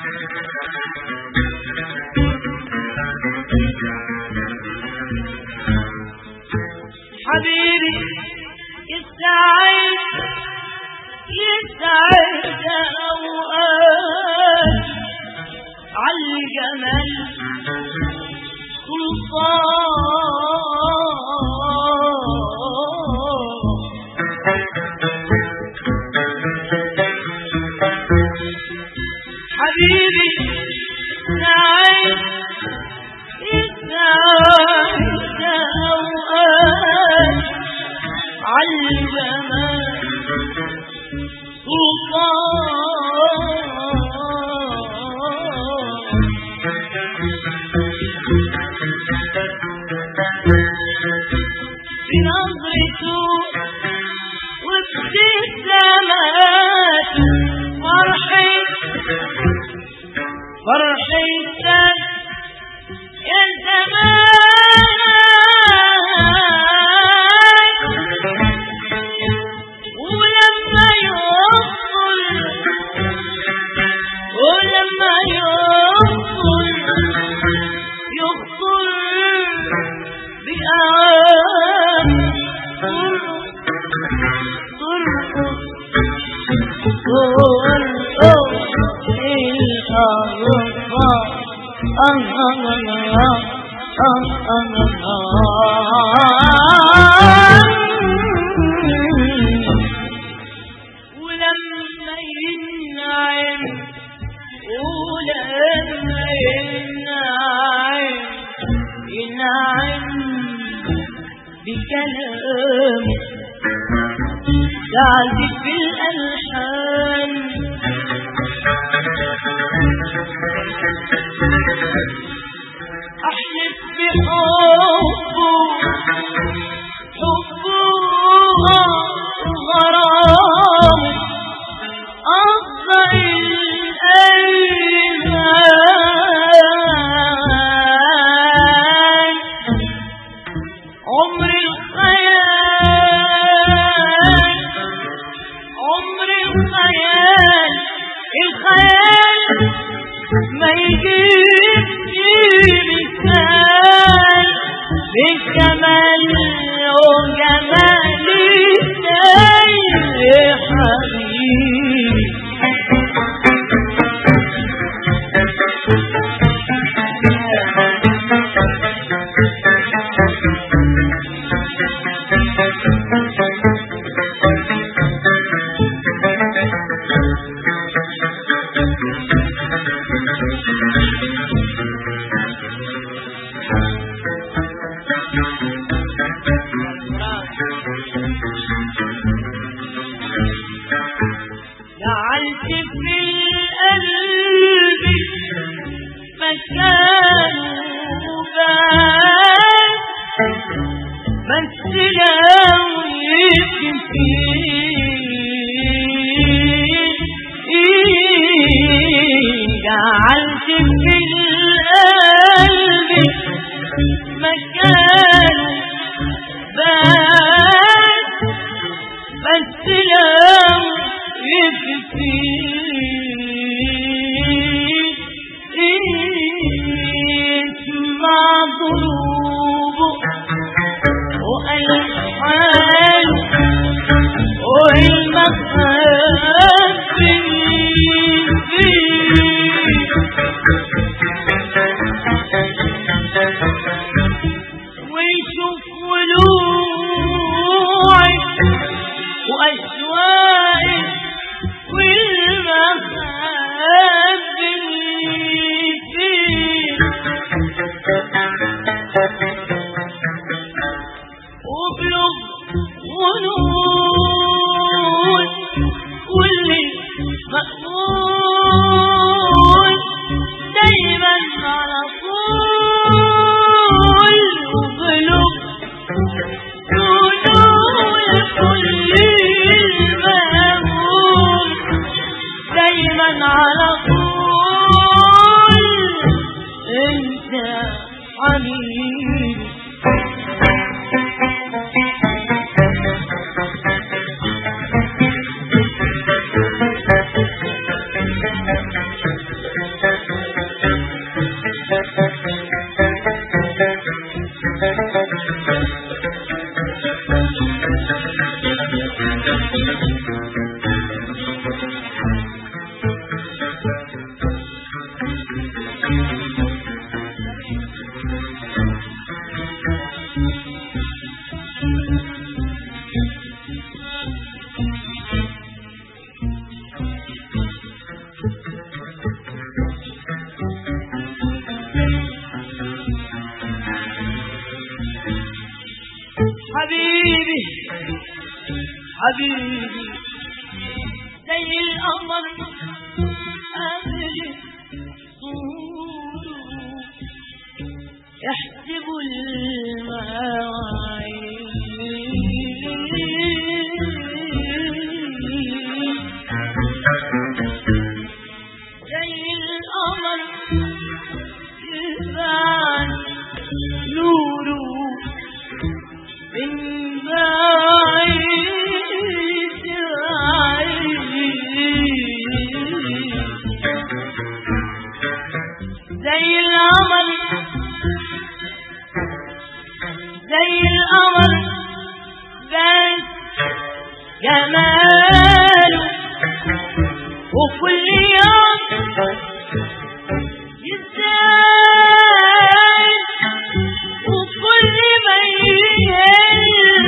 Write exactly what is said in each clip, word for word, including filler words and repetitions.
حبيبي يسعد يسعد أوقات عالجمال حبيبي سعيد يسعد أوقات عالجمال بنظرته وابتسامات فرحي فرحي يا زمان ولما يوصل ولما يوصل يخطر بأعاد طرق ولما ينعم ولما ينعم ينعم بكلام تعزف بالألحان أحلف بحبه حبه غرام أفضل الأيمان عمر الخيال عمر الخيال الخيال ما يجيبش مثال بالجمال وجمال يا حبيبي جعلت في القلب مكان وبال بس لو يبكي جعلت في القلب مكان بال بس لو يبكي اسمع ضروبه وألحان والمخافي فيه حبيبي زي القمر قبل طوله يحسب المواعيد زي القمر يبان نوره من بعيد زي القمر زي القمر بس جماله وكل يوم يزداد وكل ما يهل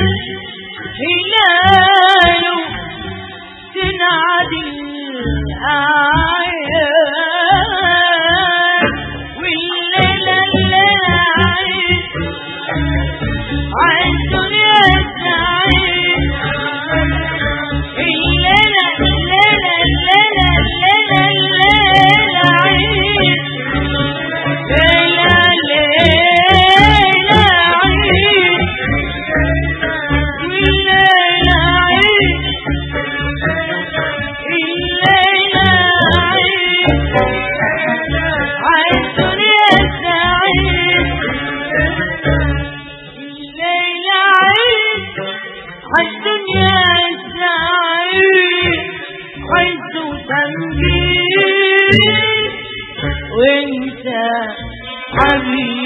هلاله تنعدي الأعياد والليلة الليلة عيد عالدنيا السعيد الليلة الليلة الليلة الليلة الليلة عيد ليلة ليلة عيد والليلة عيد الليلة عيد عالدنيا السعيد الليلة عيد عالدنيا السعيد عز وتمجيد وانت حبيبي